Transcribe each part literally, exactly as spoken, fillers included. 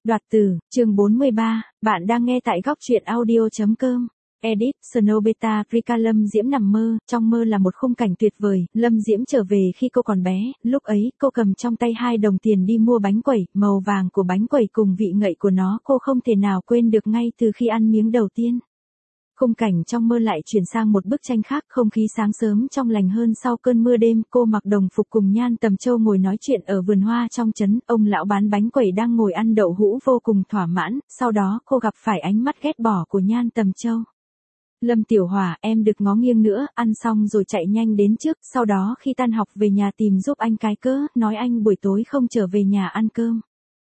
Đoạt từ, chương bốn mươi ba, bạn đang nghe tại góc truyện audio.com. Edit, Snow Beta, Rika. Lâm Diễm nằm mơ, trong mơ là một khung cảnh tuyệt vời, Lâm Diễm trở về khi cô còn bé, lúc ấy cô cầm trong tay hai đồng tiền đi mua bánh quẩy, màu vàng của bánh quẩy cùng vị ngậy của nó cô không thể nào quên được ngay từ khi ăn miếng đầu tiên. Khung cảnh trong mơ lại chuyển sang một bức tranh khác, không khí sáng sớm trong lành hơn sau cơn mưa đêm, cô mặc đồng phục cùng Nhan Tầm Châu ngồi nói chuyện ở vườn hoa trong trấn, ông lão bán bánh quẩy đang ngồi ăn đậu hũ vô cùng thỏa mãn, sau đó cô gặp phải ánh mắt ghét bỏ của Nhan Tầm Châu. Lâm Tiểu Hỏa, em đừng ngó nghiêng nữa, ăn xong rồi chạy nhanh đến trước, sau đó khi tan học về nhà tìm giúp anh cái cớ, nói anh buổi tối không trở về nhà ăn cơm.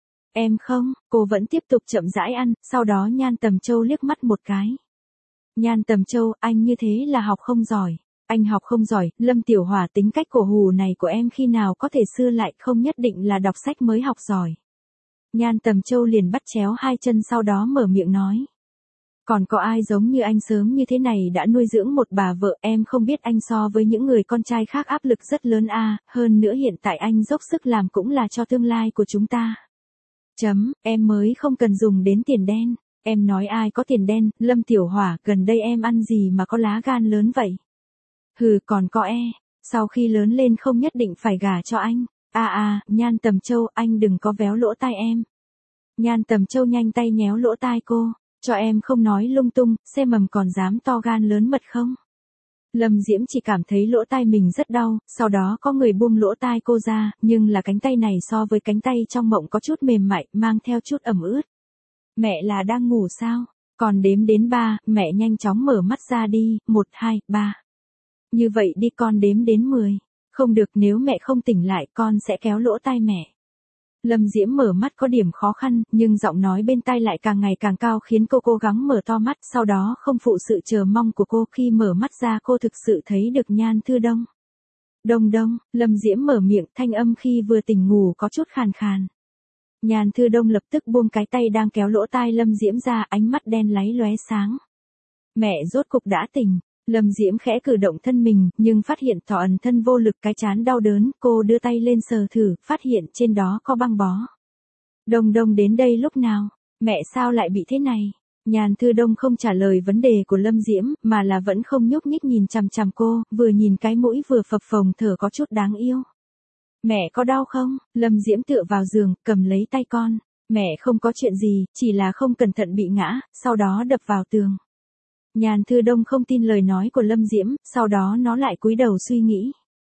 Em không, cô vẫn tiếp tục chậm rãi ăn, sau đó Nhan Tầm Châu liếc mắt một cái. Nhan Tầm Châu, anh như thế là học không giỏi. Anh học không giỏi, Lâm Tiểu Hỏa, tính cách cổ hù này của em khi nào có thể xưa lại, không nhất định là đọc sách mới học giỏi. Nhan Tầm Châu liền bắt chéo hai chân sau đó mở miệng nói. Còn có ai giống như anh sớm như thế này đã nuôi dưỡng một bà vợ, em không biết anh so với những người con trai khác áp lực rất lớn à, hơn nữa hiện tại anh dốc sức làm cũng là cho tương lai của chúng ta. Chấm, em mới không cần dùng đến tiền đen. Em nói ai có tiền đen, Lâm Tiểu Hỏa, gần đây em ăn gì mà có lá gan lớn vậy? Hừ, còn có e, sau khi lớn lên không nhất định phải gả cho anh. À à, Nhan Tầm Châu, anh đừng có véo lỗ tai em. Nhan Tầm Châu nhanh tay nhéo lỗ tai cô, cho em không nói lung tung, xe mầm còn dám to gan lớn mật không? Lâm Diễm chỉ cảm thấy lỗ tai mình rất đau, sau đó có người buông lỗ tai cô ra, nhưng là cánh tay này so với cánh tay trong mộng có chút mềm mại, mang theo chút ẩm ướt. Mẹ là đang ngủ sao? Còn đếm đến ba, mẹ nhanh chóng mở mắt ra đi, một, hai, ba. Như vậy đi, con đếm đến mười. Không được, nếu mẹ không tỉnh lại con sẽ kéo lỗ tai mẹ. Lâm Diễm mở mắt có điểm khó khăn, nhưng giọng nói bên tai lại càng ngày càng cao khiến cô cố gắng mở to mắt, sau đó không phụ sự chờ mong của cô, khi mở mắt ra cô thực sự thấy được Nhan Thư Đông. Đông Đông, Lâm Diễm mở miệng, thanh âm khi vừa tỉnh ngủ có chút khàn khàn. Nhan Thư Đông lập tức buông cái tay đang kéo lỗ tai Lâm Diễm ra, ánh mắt đen láy lóe sáng. Mẹ rốt cục đã tỉnh. Lâm Diễm khẽ cử động thân mình, nhưng phát hiện thọ ẩn thân vô lực, cái trán đau đớn, cô đưa tay lên sờ thử, phát hiện trên đó có băng bó. Đông Đông đến đây lúc nào? Mẹ sao lại bị thế này? Nhan Thư Đông không trả lời vấn đề của Lâm Diễm, mà là vẫn không nhúc nhích nhìn chằm chằm cô, vừa nhìn cái mũi vừa phập phồng thở có chút đáng yêu. Mẹ có đau không? Lâm Diễm tựa vào giường, cầm lấy tay con. Mẹ không có chuyện gì, chỉ là không cẩn thận bị ngã, sau đó đập vào tường. Nhan Thư Đông không tin lời nói của Lâm Diễm, sau đó nó lại cúi đầu suy nghĩ.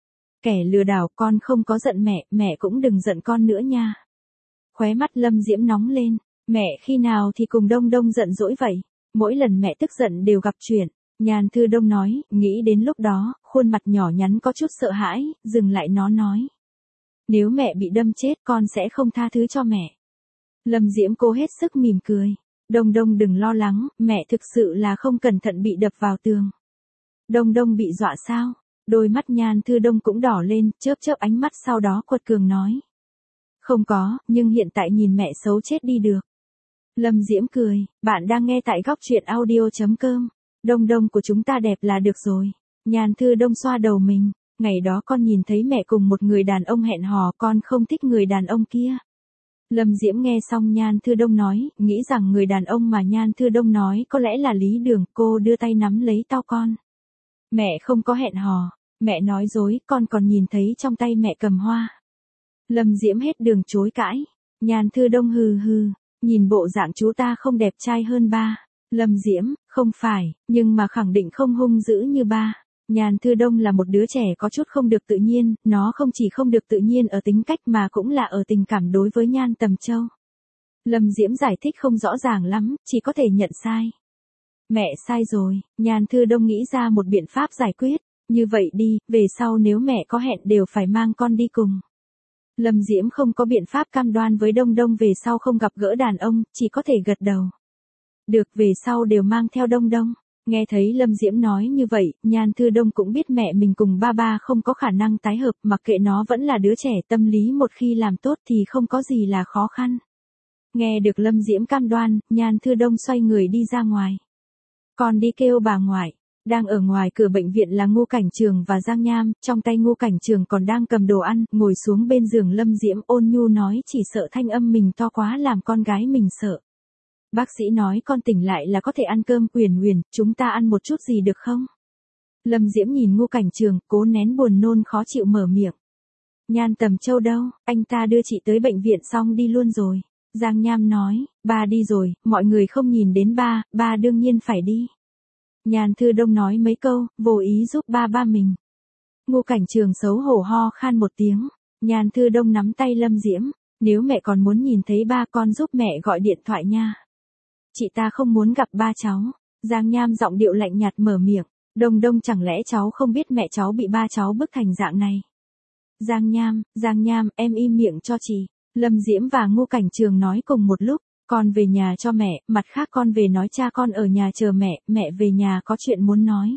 Kẻ lừa đảo, con không có giận mẹ, mẹ cũng đừng giận con nữa nha. Khóe mắt Lâm Diễm nóng lên, mẹ khi nào thì cùng Đông Đông giận dỗi vậy? Mỗi lần mẹ tức giận đều gặp chuyện. Nhan Thư Đông nói, nghĩ đến lúc đó, khuôn mặt nhỏ nhắn có chút sợ hãi, dừng lại nó nói. Nếu mẹ bị đâm chết con sẽ không tha thứ cho mẹ. Lâm Diễm cố hết sức mỉm cười. Đông Đông đừng lo lắng, mẹ thực sự là không cẩn thận bị đập vào tường. Đông Đông bị dọa sao? Đôi mắt Nhan Thư Đông cũng đỏ lên, chớp chớp ánh mắt, sau đó quật cường nói. Không có, nhưng hiện tại nhìn mẹ xấu chết đi được. Lâm Diễm cười, bạn đang nghe tại góc truyện audio.com. Đông Đông của chúng ta đẹp là được rồi. Nhan Thư Đông xoa đầu mình. Ngày đó con nhìn thấy mẹ cùng một người đàn ông hẹn hò, con không thích người đàn ông kia. Lâm Diễm nghe xong Nhan Thư Đông nói, nghĩ rằng người đàn ông mà Nhan Thư Đông nói có lẽ là Lý Đường, cô đưa tay nắm lấy tao con. Mẹ không có hẹn hò, mẹ nói dối, con còn nhìn thấy trong tay mẹ cầm hoa. Lâm Diễm hết đường chối cãi. Nhan Thư Đông hừ hừ, nhìn bộ dạng chú ta không đẹp trai hơn ba. Lâm Diễm, không phải, nhưng mà khẳng định không hung dữ như ba. Nhan Thư Đông là một đứa trẻ có chút không được tự nhiên, nó không chỉ không được tự nhiên ở tính cách mà cũng là ở tình cảm đối với Nhan Tầm Châu. Lâm Diễm giải thích không rõ ràng lắm, chỉ có thể nhận sai. Mẹ sai rồi, Nhan Thư Đông nghĩ ra một biện pháp giải quyết, như vậy đi, về sau nếu mẹ có hẹn đều phải mang con đi cùng. Lâm Diễm không có biện pháp cam đoan với Đông Đông về sau không gặp gỡ đàn ông, chỉ có thể gật đầu. Được, về sau đều mang theo Đông Đông. Nghe thấy Lâm Diễm nói như vậy, Nhan Thư Đông cũng biết mẹ mình cùng ba ba không có khả năng tái hợp, mặc kệ nó vẫn là đứa trẻ, tâm lý một khi làm tốt thì không có gì là khó khăn. Nghe được Lâm Diễm cam đoan, Nhan Thư Đông xoay người đi ra ngoài. Con đi kêu bà ngoại. Đang ở ngoài cửa bệnh viện là Ngô Cảnh Trường và Giang Nham, trong tay Ngô Cảnh Trường còn đang cầm đồ ăn, ngồi xuống bên giường Lâm Diễm ôn nhu nói chỉ sợ thanh âm mình to quá làm con gái mình sợ. Bác sĩ nói con tỉnh lại là có thể ăn cơm. Uyển Uyển, chúng ta ăn một chút gì được không? Lâm Diễm nhìn Ngô Cảnh Trường, cố nén buồn nôn khó chịu mở miệng. Nhan Tầm Châu đâu, anh ta đưa chị tới bệnh viện xong đi luôn rồi. Giang Nham nói, ba đi rồi, mọi người không nhìn đến ba, ba đương nhiên phải đi. Nhan Thư Đông nói mấy câu, vô ý giúp ba ba mình. Ngô Cảnh Trường xấu hổ ho khan một tiếng. Nhan Thư Đông nắm tay Lâm Diễm, nếu mẹ còn muốn nhìn thấy ba con giúp mẹ gọi điện thoại nha. Chị ta không muốn gặp ba cháu. Giang Nham giọng điệu lạnh nhạt mở miệng. Đông Đông chẳng lẽ cháu không biết mẹ cháu bị ba cháu bức thành dạng này. Giang Nham, Giang Nham, em im miệng cho chị. Lâm Diễm và Ngô Cảnh Trường nói cùng một lúc. Con về nhà cho mẹ, mặt khác con về nói cha con ở nhà chờ mẹ, mẹ về nhà có chuyện muốn nói.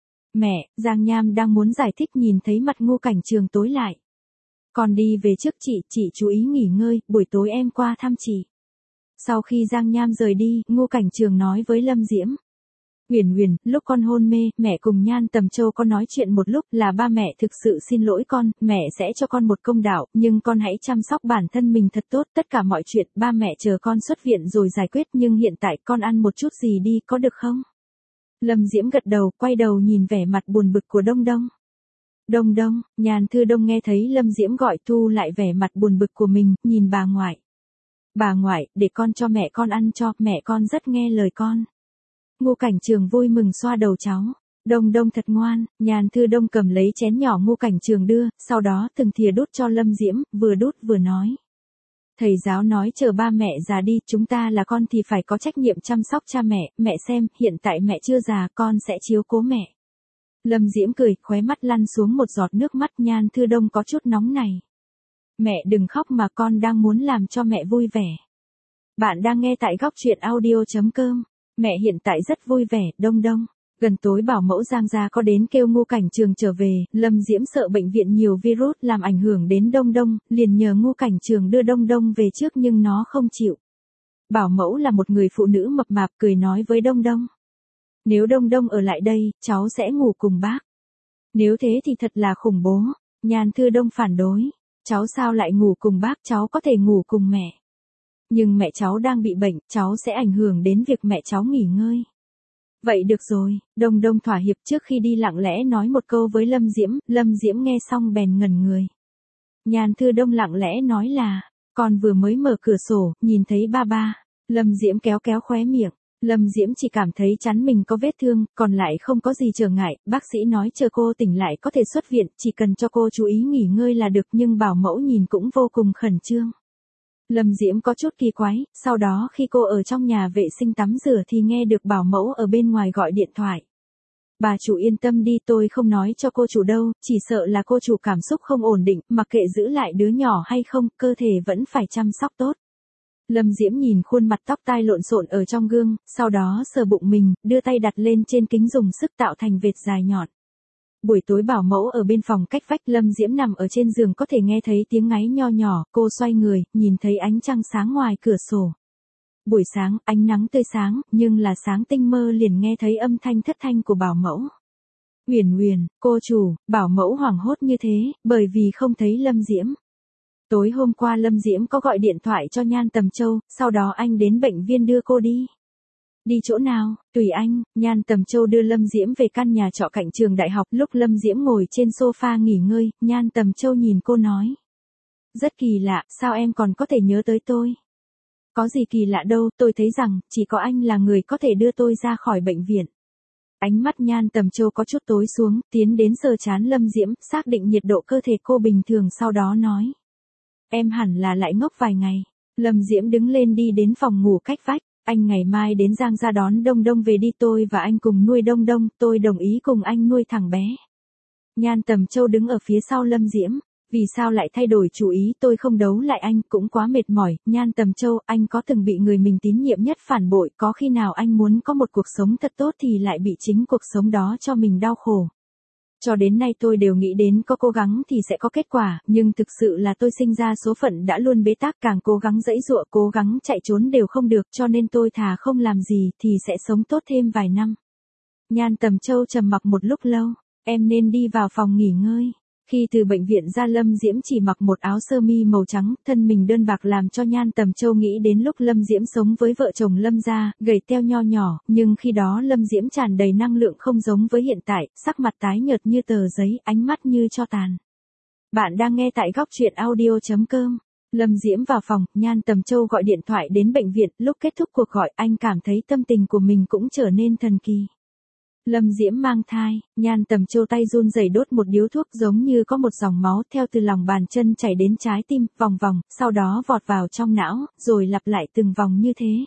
Mẹ, Giang Nham đang muốn giải thích nhìn thấy mặt Ngô Cảnh Trường tối lại. Con đi về trước chị, chị chú ý nghỉ ngơi, buổi tối em qua thăm chị. Sau khi Giang Nham rời đi, Ngô Cảnh Trường nói với Lâm Diễm. Uyển Uyển, lúc con hôn mê, mẹ cùng Nhan Tầm Châu có nói chuyện một lúc là ba mẹ thực sự xin lỗi con, mẹ sẽ cho con một công đạo, nhưng con hãy chăm sóc bản thân mình thật tốt, tất cả mọi chuyện ba mẹ chờ con xuất viện rồi giải quyết, nhưng hiện tại con ăn một chút gì đi, có được không? Lâm Diễm gật đầu, quay đầu nhìn vẻ mặt buồn bực của Đông Đông. Đông Đông, Nhan Thư Đông nghe thấy Lâm Diễm gọi thu lại vẻ mặt buồn bực của mình, nhìn bà ngoại. Bà ngoại, để con cho mẹ con ăn cho, mẹ con rất nghe lời con. Ngô Cảnh Trường vui mừng xoa đầu cháu. Đông Đông thật ngoan. Nhan Thư Đông cầm lấy chén nhỏ Ngô Cảnh Trường đưa, sau đó từng thìa đút cho Lâm Diễm, vừa đút vừa nói. Thầy giáo nói chờ ba mẹ già đi, chúng ta là con thì phải có trách nhiệm chăm sóc cha mẹ, mẹ xem, hiện tại mẹ chưa già, con sẽ chiếu cố mẹ. Lâm Diễm cười, khóe mắt lăn xuống một giọt nước mắt. Nhan Thư Đông có chút nóng này. Mẹ đừng khóc mà con đang muốn làm cho mẹ vui vẻ. Bạn đang nghe tại góc truyện audio chấm com. Mẹ hiện tại rất vui vẻ. Đông Đông. Gần tối bảo mẫu Giang gia có đến kêu Ngô Cảnh Trường trở về, Lâm Diễm sợ bệnh viện nhiều virus làm ảnh hưởng đến Đông Đông, liền nhờ Ngô Cảnh Trường đưa Đông Đông về trước nhưng nó không chịu. Bảo mẫu là một người phụ nữ mập mạp cười nói với Đông Đông. Nếu Đông Đông ở lại đây, cháu sẽ ngủ cùng bác. Nếu thế thì thật là khủng bố. Nhan Thư Đông phản đối. Cháu sao lại ngủ cùng bác, cháu có thể ngủ cùng mẹ. Nhưng mẹ cháu đang bị bệnh, cháu sẽ ảnh hưởng đến việc mẹ cháu nghỉ ngơi. Vậy được rồi, Đông Đông thỏa hiệp trước khi đi lặng lẽ nói một câu với Lâm Diễm, Lâm Diễm nghe xong bèn ngẩn người. Nhan Thư Đông lặng lẽ nói là, con vừa mới mở cửa sổ, nhìn thấy ba ba. Lâm Diễm kéo kéo khóe miệng. Lâm Diễm chỉ cảm thấy chắn mình có vết thương, còn lại không có gì trở ngại, bác sĩ nói chờ cô tỉnh lại có thể xuất viện, chỉ cần cho cô chú ý nghỉ ngơi là được, nhưng bảo mẫu nhìn cũng vô cùng khẩn trương. Lâm Diễm có chút kỳ quái, sau đó khi cô ở trong nhà vệ sinh tắm rửa thì nghe được bảo mẫu ở bên ngoài gọi điện thoại. Bà chủ yên tâm đi, tôi không nói cho cô chủ đâu, chỉ sợ là cô chủ cảm xúc không ổn định, mặc kệ giữ lại đứa nhỏ hay không, cơ thể vẫn phải chăm sóc tốt. Lâm Diễm nhìn khuôn mặt tóc tai lộn xộn ở trong gương, sau đó sờ bụng mình, đưa tay đặt lên trên kính dùng sức tạo thành vệt dài nhọn. Buổi tối bảo mẫu ở bên phòng cách vách, Lâm Diễm nằm ở trên giường có thể nghe thấy tiếng ngáy nho nhỏ, cô xoay người, nhìn thấy ánh trăng sáng ngoài cửa sổ. Buổi sáng, ánh nắng tươi sáng, nhưng là sáng tinh mơ liền nghe thấy âm thanh thất thanh của bảo mẫu. Uyển Uyển, cô chủ, bảo mẫu hoảng hốt như thế, bởi vì không thấy Lâm Diễm. Tối hôm qua Lâm Diễm có gọi điện thoại cho Nhan Tầm Châu, sau đó anh đến bệnh viện đưa cô đi. Đi chỗ nào, tùy anh. Nhan Tầm Châu đưa Lâm Diễm về căn nhà trọ cạnh trường đại học, lúc Lâm Diễm ngồi trên sofa nghỉ ngơi, Nhan Tầm Châu nhìn cô nói. Rất kỳ lạ, sao em còn có thể nhớ tới tôi? Có gì kỳ lạ đâu, tôi thấy rằng, chỉ có anh là người có thể đưa tôi ra khỏi bệnh viện. Ánh mắt Nhan Tầm Châu có chút tối xuống, tiến đến sờ trán Lâm Diễm, xác định nhiệt độ cơ thể cô bình thường sau đó nói. Em hẳn là lại ngốc vài ngày. Lâm Diễm đứng lên đi đến phòng ngủ cách vách. Anh ngày mai đến Giang gia đón Đông Đông về đi, tôi và anh cùng nuôi Đông Đông, tôi đồng ý cùng anh nuôi thằng bé. Nhan Tầm Châu đứng ở phía sau Lâm Diễm. Vì sao lại thay đổi chủ ý, tôi không đấu lại anh, cũng quá mệt mỏi. Nhan Tầm Châu, anh có từng bị người mình tín nhiệm nhất phản bội, có khi nào anh muốn có một cuộc sống thật tốt thì lại bị chính cuộc sống đó cho mình đau khổ. Cho đến nay tôi đều nghĩ đến có cố gắng thì sẽ có kết quả, nhưng thực sự là tôi sinh ra số phận đã luôn bế tắc, càng cố gắng giãy giụa, cố gắng chạy trốn đều không được, cho nên tôi thà không làm gì thì sẽ sống tốt thêm vài năm. Nhan Tầm Châu trầm mặc một lúc lâu, em nên đi vào phòng nghỉ ngơi. Khi từ bệnh viện ra Lâm Diễm chỉ mặc một áo sơ mi màu trắng, thân mình đơn bạc làm cho Nhan Tầm Châu nghĩ đến lúc Lâm Diễm sống với vợ chồng Lâm gia, gầy teo nho nhỏ, nhưng khi đó Lâm Diễm tràn đầy năng lượng không giống với hiện tại, sắc mặt tái nhợt như tờ giấy, ánh mắt như tro tàn. Bạn đang nghe tại góc truyện audio chấm com. Lâm Diễm vào phòng, Nhan Tầm Châu gọi điện thoại đến bệnh viện, lúc kết thúc cuộc gọi anh cảm thấy tâm tình của mình cũng trở nên thần kỳ. Lâm Diễm mang thai, Nhan Tầm Châu tay run rẩy đốt một điếu thuốc giống như có một dòng máu theo từ lòng bàn chân chảy đến trái tim, vòng vòng, sau đó vọt vào trong não, rồi lặp lại từng vòng như thế.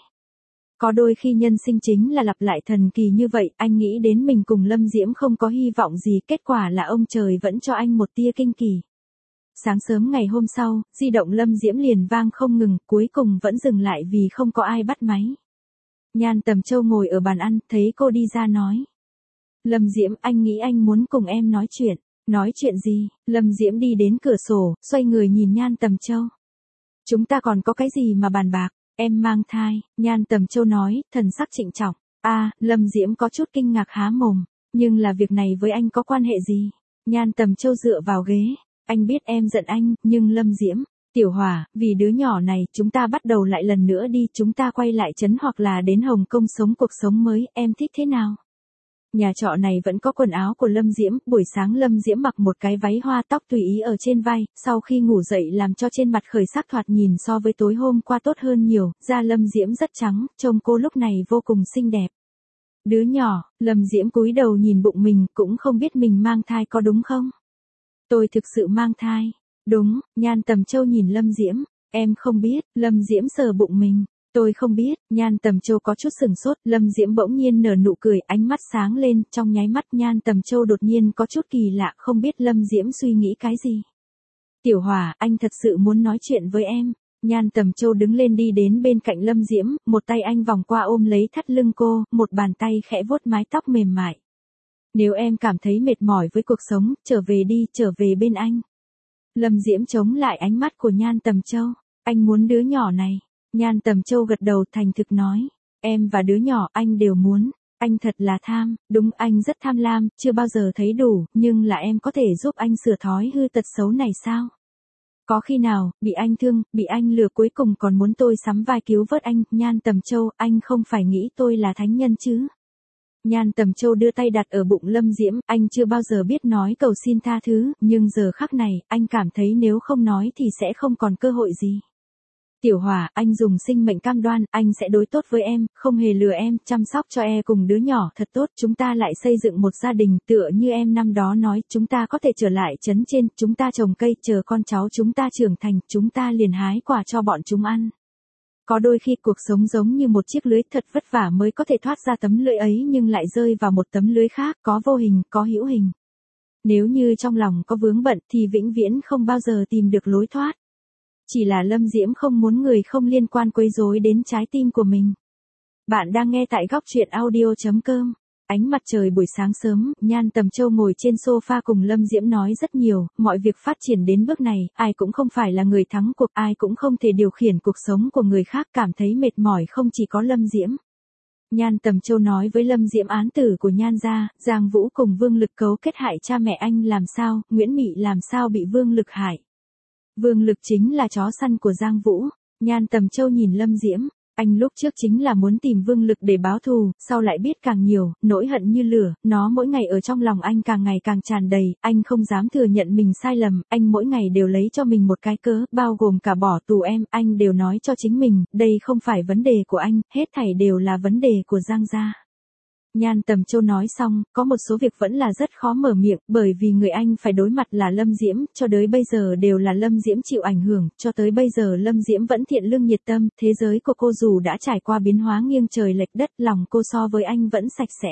Có đôi khi nhân sinh chính là lặp lại thần kỳ như vậy, anh nghĩ đến mình cùng Lâm Diễm không có hy vọng gì, kết quả là ông trời vẫn cho anh một tia kinh kỳ. Sáng sớm ngày hôm sau, di động Lâm Diễm liền vang không ngừng, cuối cùng vẫn dừng lại vì không có ai bắt máy. Nhan Tầm Châu ngồi ở bàn ăn, thấy cô đi ra nói. Lâm Diễm, anh nghĩ anh muốn cùng em nói chuyện. Nói chuyện gì? Lâm Diễm đi đến cửa sổ, xoay người nhìn Nhan Tầm Châu. Chúng ta còn có cái gì mà bàn bạc? Em mang thai, Nhan Tầm Châu nói, thần sắc trịnh trọng. À, Lâm Diễm có chút kinh ngạc há mồm. Nhưng là việc này với anh có quan hệ gì? Nhan Tầm Châu dựa vào ghế. Anh biết em giận anh, nhưng Lâm Diễm, Tiểu Hòa, vì đứa nhỏ này, chúng ta bắt đầu lại lần nữa đi, chúng ta quay lại trấn hoặc là đến Hồng Kông sống cuộc sống mới, em thích thế nào? Nhà trọ này vẫn có quần áo của Lâm Diễm, buổi sáng Lâm Diễm mặc một cái váy hoa tóc tùy ý ở trên vai, sau khi ngủ dậy làm cho trên mặt khởi sắc thoạt nhìn so với tối hôm qua tốt hơn nhiều, da Lâm Diễm rất trắng, trông cô lúc này vô cùng xinh đẹp. Đứa nhỏ, Lâm Diễm cúi đầu nhìn bụng mình, cũng không biết mình mang thai có đúng không? Tôi thực sự mang thai. Đúng, Nhan Tầm Châu nhìn Lâm Diễm, em không biết, Lâm Diễm sờ bụng mình. Tôi không biết, Nhan Tầm Châu có chút sừng sốt, Lâm Diễm bỗng nhiên nở nụ cười, ánh mắt sáng lên, trong nháy mắt Nhan Tầm Châu đột nhiên có chút kỳ lạ, không biết Lâm Diễm suy nghĩ cái gì. Tiểu Hòa, anh thật sự muốn nói chuyện với em. Nhan Tầm Châu đứng lên đi đến bên cạnh Lâm Diễm, một tay anh vòng qua ôm lấy thắt lưng cô, một bàn tay khẽ vuốt mái tóc mềm mại. Nếu em cảm thấy mệt mỏi với cuộc sống, trở về đi, trở về bên anh. Lâm Diễm chống lại ánh mắt của Nhan Tầm Châu. Anh muốn đứa nhỏ này. Nhan Tầm Châu gật đầu thành thực nói. Em và đứa nhỏ anh đều muốn. Anh thật là tham, đúng anh rất tham lam, chưa bao giờ thấy đủ, nhưng là em có thể giúp anh sửa thói hư tật xấu này sao? Có khi nào, bị anh thương, bị anh lừa cuối cùng còn muốn tôi sắm vai cứu vớt anh, Nhan Tầm Châu, anh không phải nghĩ tôi là thánh nhân chứ? Nhan Tầm Châu đưa tay đặt ở bụng Lâm Diễm, anh chưa bao giờ biết nói cầu xin tha thứ, nhưng giờ khắc này, anh cảm thấy nếu không nói thì sẽ không còn cơ hội gì. Tiểu Hòa, anh dùng sinh mệnh cam đoan, anh sẽ đối tốt với em, không hề lừa em, chăm sóc cho em cùng đứa nhỏ thật tốt, chúng ta lại xây dựng một gia đình, tựa như em năm đó nói, chúng ta có thể trở lại trấn trên, chúng ta trồng cây, chờ con cháu chúng ta trưởng thành, chúng ta liền hái quả cho bọn chúng ăn. Có đôi khi cuộc sống giống như một chiếc lưới thật vất vả mới có thể thoát ra tấm lưới ấy nhưng lại rơi vào một tấm lưới khác, có vô hình, có hữu hình. Nếu như trong lòng có vướng bận thì vĩnh viễn không bao giờ tìm được lối thoát. Chỉ là Lâm Diễm không muốn người không liên quan quấy rối đến trái tim của mình. Bạn đang nghe tại góc truyện audio chấm com. Ánh mặt trời buổi sáng sớm, Nhan Tầm Châu ngồi trên sofa cùng Lâm Diễm nói rất nhiều, mọi việc phát triển đến bước này, ai cũng không phải là người thắng cuộc, ai cũng không thể điều khiển cuộc sống của người khác, cảm thấy mệt mỏi không chỉ có Lâm Diễm. Nhan Tầm Châu nói với Lâm Diễm án tử của Nhan gia, Giang Vũ cùng Vương Lực cấu kết hại cha mẹ anh làm sao, Nguyễn Mị làm sao bị Vương Lực hại. Vương Lực chính là chó săn của Giang Vũ. Nhan Tầm Châu nhìn Lâm Diễm, anh lúc trước chính là muốn tìm Vương Lực để báo thù, sau lại biết càng nhiều, nỗi hận như lửa, nó mỗi ngày ở trong lòng anh càng ngày càng tràn đầy, anh không dám thừa nhận mình sai lầm, anh mỗi ngày đều lấy cho mình một cái cớ, bao gồm cả bỏ tù em, anh đều nói cho chính mình, đây không phải vấn đề của anh, hết thảy đều là vấn đề của Giang gia. Nhan Tầm Châu nói xong, có một số việc vẫn là rất khó mở miệng, bởi vì người anh phải đối mặt là Lâm Diễm, cho tới bây giờ đều là Lâm Diễm chịu ảnh hưởng, cho tới bây giờ Lâm Diễm vẫn thiện lương nhiệt tâm, thế giới của cô dù đã trải qua biến hóa nghiêng trời lệch đất, lòng cô so với anh vẫn sạch sẽ.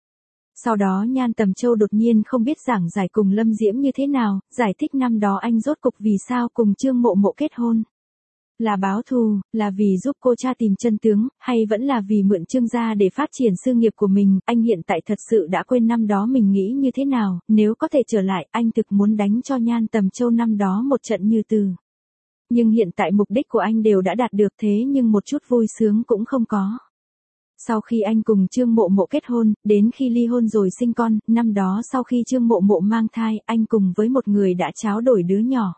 Sau đó Nhan Tầm Châu đột nhiên không biết giảng giải cùng Lâm Diễm như thế nào, giải thích năm đó anh rốt cục vì sao cùng Trương Mộ Mộ kết hôn. Là báo thù, là vì giúp cô cha tìm chân tướng, hay vẫn là vì mượn Trương gia để phát triển sự nghiệp của mình, anh hiện tại thật sự đã quên năm đó mình nghĩ như thế nào, nếu có thể trở lại, anh thực muốn đánh cho Nhan Tầm Châu năm đó một trận như từ. Nhưng hiện tại mục đích của anh đều đã đạt được thế nhưng một chút vui sướng cũng không có. Sau khi anh cùng Trương Mộ Mộ kết hôn, đến khi ly hôn rồi sinh con, năm đó sau khi Trương Mộ Mộ mang thai, anh cùng với một người đã tráo đổi đứa nhỏ.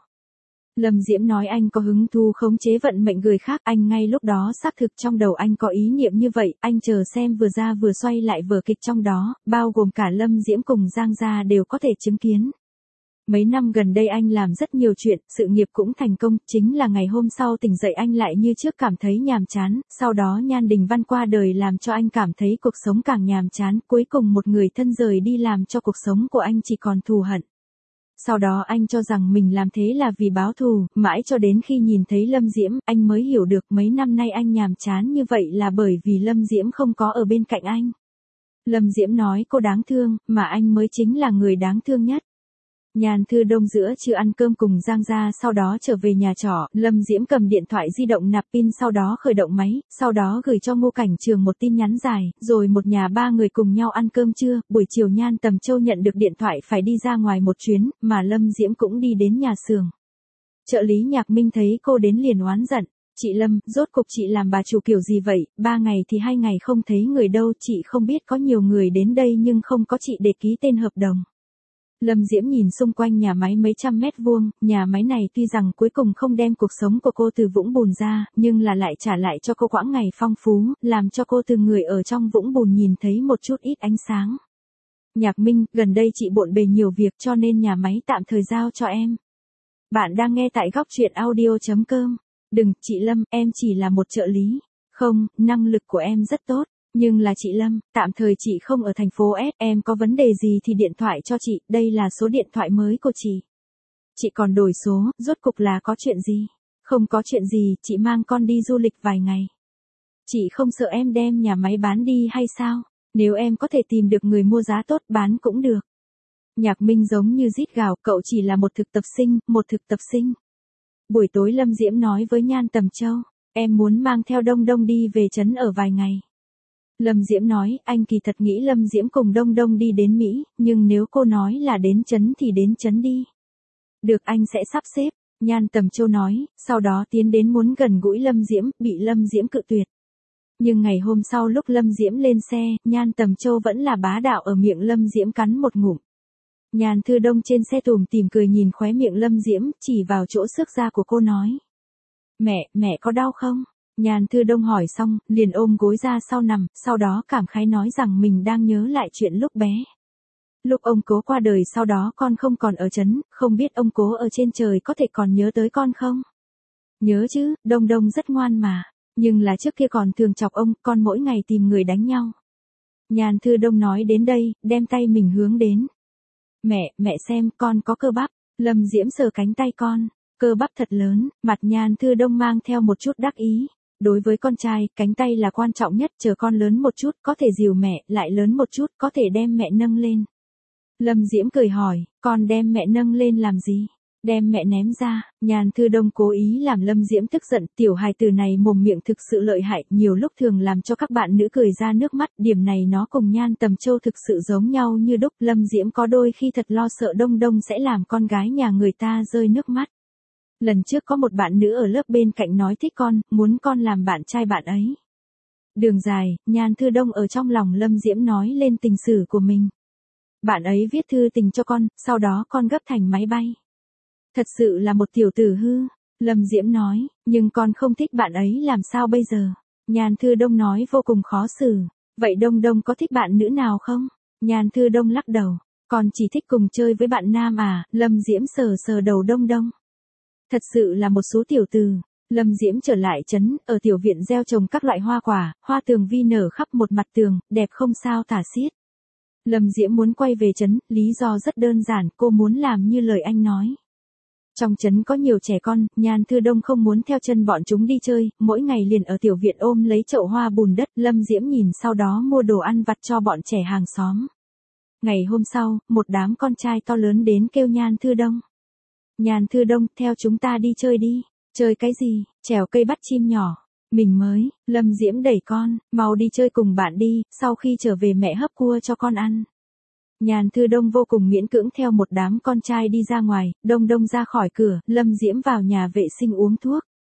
Lâm Diễm nói anh có hứng thú khống chế vận mệnh người khác, anh ngay lúc đó xác thực trong đầu anh có ý niệm như vậy, anh chờ xem vừa ra vừa xoay lại vở kịch trong đó, bao gồm cả Lâm Diễm cùng Giang Gia đều có thể chứng kiến. Mấy năm gần đây anh làm rất nhiều chuyện, sự nghiệp cũng thành công, chính là ngày hôm sau tỉnh dậy anh lại như trước cảm thấy nhàm chán, sau đó Nhan Đình Văn qua đời làm cho anh cảm thấy cuộc sống càng nhàm chán, cuối cùng một người thân rời đi làm cho cuộc sống của anh chỉ còn thù hận. Sau đó anh cho rằng mình làm thế là vì báo thù, mãi cho đến khi nhìn thấy Lâm Diễm, anh mới hiểu được mấy năm nay anh nhàm chán như vậy là bởi vì Lâm Diễm không có ở bên cạnh anh. Lâm Diễm nói cô đáng thương, mà anh mới chính là người đáng thương nhất. Nhan Thư Đông giữa trưa ăn cơm cùng Giang Gia sau đó trở về nhà trọ, Lâm Diễm cầm điện thoại di động nạp pin sau đó khởi động máy, sau đó gửi cho Ngô Cảnh Trường một tin nhắn dài, rồi một nhà ba người cùng nhau ăn cơm trưa, buổi chiều Nhan Tầm Châu nhận được điện thoại phải đi ra ngoài một chuyến, mà Lâm Diễm cũng đi đến nhà xưởng. Trợ lý Nhạc Minh thấy cô đến liền oán giận, chị Lâm, rốt cục chị làm bà chủ kiểu gì vậy, ba ngày thì hai ngày không thấy người đâu, chị không biết có nhiều người đến đây nhưng không có chị để ký tên hợp đồng. Lâm Diễm nhìn xung quanh nhà máy mấy trăm mét vuông, nhà máy này tuy rằng cuối cùng không đem cuộc sống của cô từ vũng bùn ra, nhưng là lại trả lại cho cô quãng ngày phong phú, làm cho cô từ người ở trong vũng bùn nhìn thấy một chút ít ánh sáng. Nhạc Minh, gần đây chị bộn bề nhiều việc cho nên nhà máy tạm thời giao cho em. Bạn đang nghe tại góc truyện audio chấm com. Đừng, chị Lâm, em chỉ là một trợ lý. Không, năng lực của em rất tốt. Nhưng là chị Lâm, tạm thời chị không ở thành phố S, em có vấn đề gì thì điện thoại cho chị, đây là số điện thoại mới của chị. Chị còn đổi số, rốt cục là có chuyện gì? Không có chuyện gì, chị mang con đi du lịch vài ngày. Chị không sợ em đem nhà máy bán đi hay sao? Nếu em có thể tìm được người mua giá tốt bán cũng được. Nhạc Minh giống như rít gào, cậu chỉ là một thực tập sinh, một thực tập sinh. Buổi tối Lâm Diễm nói với Nhan Tầm Châu, em muốn mang theo Đông Đông đi về trấn ở vài ngày. Lâm Diễm nói, anh kỳ thật nghĩ Lâm Diễm cùng Đông Đông đi đến Mỹ, nhưng nếu cô nói là đến trấn thì đến trấn đi. Được, anh sẽ sắp xếp, Nhan Tầm Châu nói, sau đó tiến đến muốn gần gũi Lâm Diễm, bị Lâm Diễm cự tuyệt. Nhưng ngày hôm sau lúc Lâm Diễm lên xe, Nhan Tầm Châu vẫn là bá đạo ở miệng Lâm Diễm cắn một ngụm. Nhan Thư Đông trên xe tùm tìm cười nhìn khóe miệng Lâm Diễm, chỉ vào chỗ xước da của cô nói. Mẹ, mẹ có đau không? Nhan Thư Đông hỏi xong, liền ôm gối ra sau nằm, sau đó cảm khái nói rằng mình đang nhớ lại chuyện lúc bé. Lúc ông cố qua đời sau đó con không còn ở trấn, không biết ông cố ở trên trời có thể còn nhớ tới con không? Nhớ chứ, Đông Đông rất ngoan mà, nhưng là trước kia còn thường chọc ông, con mỗi ngày tìm người đánh nhau. Nhan Thư Đông nói đến đây, đem tay mình hướng đến. Mẹ, mẹ xem, con có cơ bắp, Lâm Diễm sờ cánh tay con, cơ bắp thật lớn, mặt Nhan Thư Đông mang theo một chút đắc ý. Đối với con trai, cánh tay là quan trọng nhất, chờ con lớn một chút, có thể dìu mẹ, lại lớn một chút, có thể đem mẹ nâng lên. Lâm Diễm cười hỏi, con đem mẹ nâng lên làm gì? Đem mẹ ném ra, Nhan Thư Đông cố ý làm Lâm Diễm tức giận, tiểu hài tử này mồm miệng thực sự lợi hại, nhiều lúc thường làm cho các bạn nữ cười ra nước mắt, điểm này nó cùng Nhan Tầm Châu thực sự giống nhau như đúc, Lâm Diễm có đôi khi thật lo sợ Đông Đông sẽ làm con gái nhà người ta rơi nước mắt. Lần trước có một bạn nữ ở lớp bên cạnh nói thích con, muốn con làm bạn trai bạn ấy. Đường dài, Nhan Thư Đông ở trong lòng Lâm Diễm nói lên tình sử của mình. Bạn ấy viết thư tình cho con, sau đó con gấp thành máy bay. Thật sự là một tiểu tử hư, Lâm Diễm nói, nhưng con không thích bạn ấy làm sao bây giờ? Nhan Thư Đông nói vô cùng khó xử. Vậy Đông Đông có thích bạn nữ nào không? Nhan Thư Đông lắc đầu, con chỉ thích cùng chơi với bạn nam à, Lâm Diễm sờ sờ đầu Đông Đông. Thật sự là một số tiểu tử. Lâm Diễm trở lại trấn, ở tiểu viện gieo trồng các loại hoa quả, hoa tường vi nở khắp một mặt tường, đẹp không sao tả xiết. Lâm Diễm muốn quay về trấn, lý do rất đơn giản, cô muốn làm như lời anh nói. Trong trấn có nhiều trẻ con, Nhan Thư Đông không muốn theo chân bọn chúng đi chơi, mỗi ngày liền ở tiểu viện ôm lấy chậu hoa bùn đất, Lâm Diễm nhìn sau đó mua đồ ăn vặt cho bọn trẻ hàng xóm. Ngày hôm sau, một đám con trai to lớn đến kêu Nhan Thư Đông. Nhan Thư Đông, theo chúng ta đi chơi đi. Chơi cái gì? Trèo cây bắt chim nhỏ. Mình mới, Lâm Diễm đẩy con, mau đi chơi cùng bạn đi, sau khi trở về mẹ hấp cua cho con ăn. Nhan Thư Đông vô cùng miễn cưỡng theo một đám con trai đi ra ngoài, Đông Đông ra khỏi cửa, Lâm Diễm vào nhà vệ sinh uống thuốc.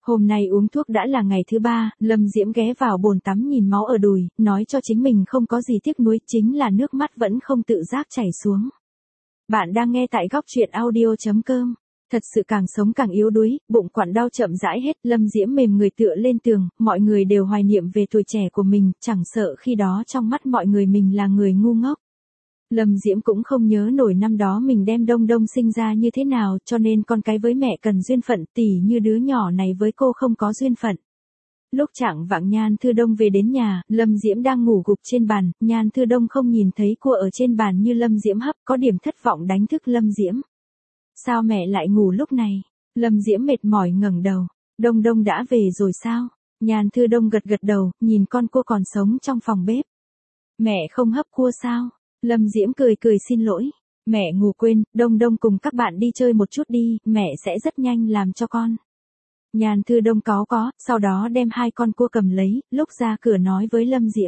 Hôm nay uống thuốc đã là ngày thứ ba, Lâm Diễm ghé vào bồn tắm nhìn máu ở đùi, nói cho chính mình không có gì tiếc nuối, chính là nước mắt vẫn không tự giác chảy xuống. Bạn đang nghe tại góc truyện audio chấm com. Thật sự càng sống càng yếu đuối, bụng quặn đau chậm rãi hết, Lâm Diễm mềm người tựa lên tường, mọi người đều hoài niệm về tuổi trẻ của mình, chẳng sợ khi đó trong mắt mọi người mình là người ngu ngốc. Lâm Diễm cũng không nhớ nổi năm đó mình đem Đông Đông sinh ra như thế nào, cho nên con cái với mẹ cần duyên phận, tỉ như đứa nhỏ này với cô không có duyên phận. Lúc chạng vạng Nhan Thư Đông về đến nhà, Lâm Diễm đang ngủ gục trên bàn, Nhan Thư Đông không nhìn thấy cô ở trên bàn như Lâm Diễm hấp, có điểm thất vọng đánh thức Lâm Diễm. Sao mẹ lại ngủ lúc này? Lâm Diễm mệt mỏi ngẩng đầu. Đông Đông đã về rồi sao? Nhan Thư Đông gật gật đầu, nhìn con cua còn sống trong phòng bếp. Mẹ không hấp cua sao? Lâm Diễm cười cười xin lỗi. Mẹ ngủ quên, Đông Đông cùng các bạn đi chơi một chút đi, mẹ sẽ rất nhanh làm cho con. Nhan Thư Đông có có, sau đó đem hai con cua cầm lấy, lúc ra cửa nói với Lâm Diễm.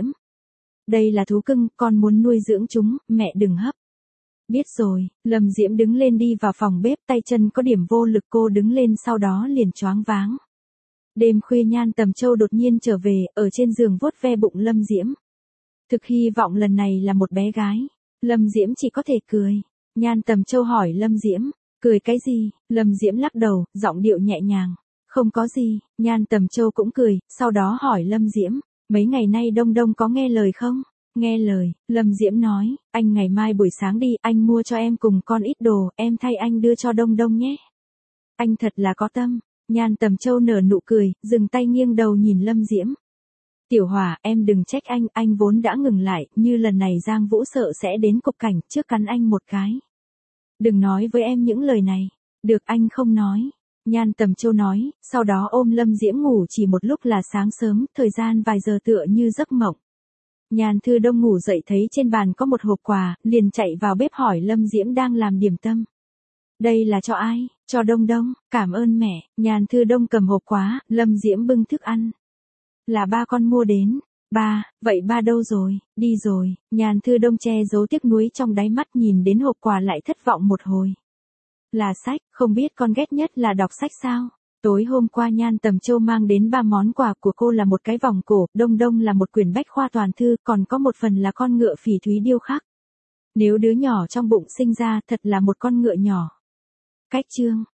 Đây là thú cưng, con muốn nuôi dưỡng chúng, mẹ đừng hấp. Biết rồi, Lâm Diễm đứng lên đi vào phòng bếp, tay chân có điểm vô lực, cô đứng lên sau đó liền choáng váng. Đêm khuya Nhan Tầm Châu đột nhiên trở về, ở trên giường vuốt ve bụng Lâm Diễm. Thực hy vọng lần này là một bé gái. Lâm Diễm chỉ có thể cười. Nhan Tầm Châu hỏi Lâm Diễm, cười cái gì? Lâm Diễm lắc đầu, giọng điệu nhẹ nhàng. Không có gì, Nhan Tầm Châu cũng cười, sau đó hỏi Lâm Diễm, mấy ngày nay Đông Đông có nghe lời không? Nghe lời, Lâm Diễm nói, anh ngày mai buổi sáng đi, anh mua cho em cùng con ít đồ, em thay anh đưa cho Đông Đông nhé. Anh thật là có tâm. Nhan Tầm Châu nở nụ cười, dừng tay nghiêng đầu nhìn Lâm Diễm. Tiểu Hòa, em đừng trách anh, anh vốn đã ngừng lại, như lần này Giang Vũ sợ sẽ đến cục cảnh, trước cắn anh một cái. Đừng nói với em những lời này. Được, anh không nói. Nhan Tầm Châu nói, sau đó ôm Lâm Diễm ngủ chỉ một lúc là sáng sớm, thời gian vài giờ tựa như giấc mộng. Nhan Thư Đông ngủ dậy thấy trên bàn có một hộp quà, liền chạy vào bếp hỏi Lâm Diễm đang làm điểm tâm. Đây là cho ai? Cho Đông Đông, cảm ơn mẹ. Nhan Thư Đông cầm hộp quà, Lâm Diễm bưng thức ăn. Là ba con mua đến. Ba, vậy ba đâu rồi? Đi rồi. Nhan Thư Đông che giấu tiếc nuối trong đáy mắt, nhìn đến hộp quà lại thất vọng một hồi. Là sách, không biết con ghét nhất là đọc sách sao? Tối hôm qua Nhan Tầm Châu mang đến ba món quà, của cô là một cái vòng cổ, Đông Đông là một quyển bách khoa toàn thư, còn có một phần là con ngựa phỉ thúy điêu khắc. Nếu đứa nhỏ trong bụng sinh ra thật là một con ngựa nhỏ. Cách chương.